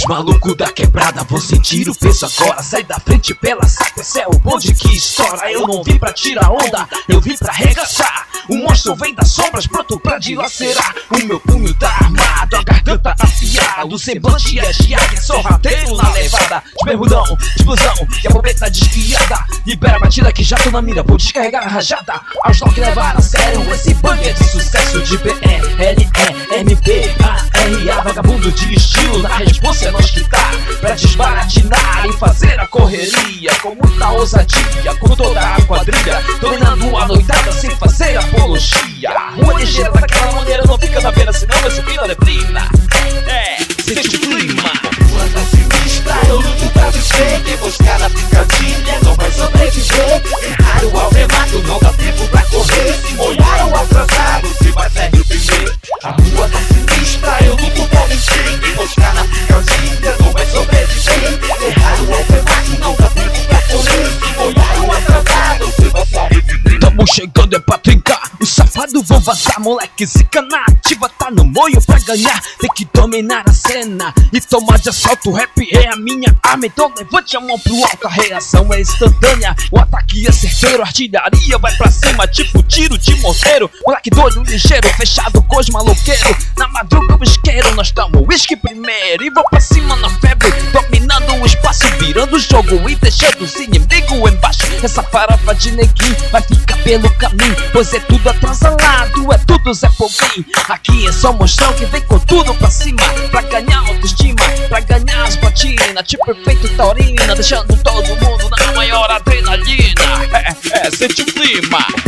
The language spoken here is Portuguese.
malucos da quebrada vão sentir o peso agora. Sai da frente pela saca, esse é o bonde que estoura. Eu não vim pra tirar onda, eu vim pra arregaçar. O monstro vem das sombras, pronto pra dilacerar. O meu punho tá armado, a garganta afiada. O semblante é de águia, sorrateiro na levada. De berrudão, de explosão e a bobeta desviada. Libera a batida que já tô na mira, vou descarregar a rajada. Aos que levaram a sério esse banger de sucesso. De B-E-L-E-M-B-A-R-A. Vagabundo de estilo, na responsa é nós que tá pra desbaratinar e fazer a correria com muita ousadia, com toda a quadrilha, dominando a noitada sem fazer apologia. Uma ligeira daquela maneira não fica na pena, senão vai subir na neblina. Sente o clima. Rua tá sinistra, eu luto pra vencer. Quem buscar na picadinha não vai sobreviver. Errar o alvemato, não dá tempo pra correr. Se molhar o atrasado, se vai ferro primeiro. A rua tá sinistra, eu luto pra vencer. Quem buscar na picadinha não vai sobreviver. Errar o alvemato, não dá tempo pra correr. Se molhar o atrasado, se vai ferro primeiro. Tamo chegando é pra trincar, os safados vão vazar. Moleque zica na ativa, tá no moio pra ganhar. Tem que dominar a cena e tomar de assalto. O rap é a minha arma, então levante a mão pro alto. A reação é instantânea, o ataque é certeiro. A artilharia vai pra cima, tipo tiro de morteiro. Moleque doido, ligeiro, fechado com os maloqueiros. Na madruga o isqueiro, nós tamo whisky primeiro. E vou pra cima na febre, dominando o espaço, virando o jogo e deixando os inimigos embaixo. Essa farofa de neguinho vai ficar pelo caminho, pois é tudo atrasalado, é tudo Zé Povinho. Aqui é só mostrão que vem com tudo pra cima, pra ganhar autoestima, pra ganhar as platinas, tipo efeito taurina, deixando todo mundo na maior adrenalina. Sente o clima.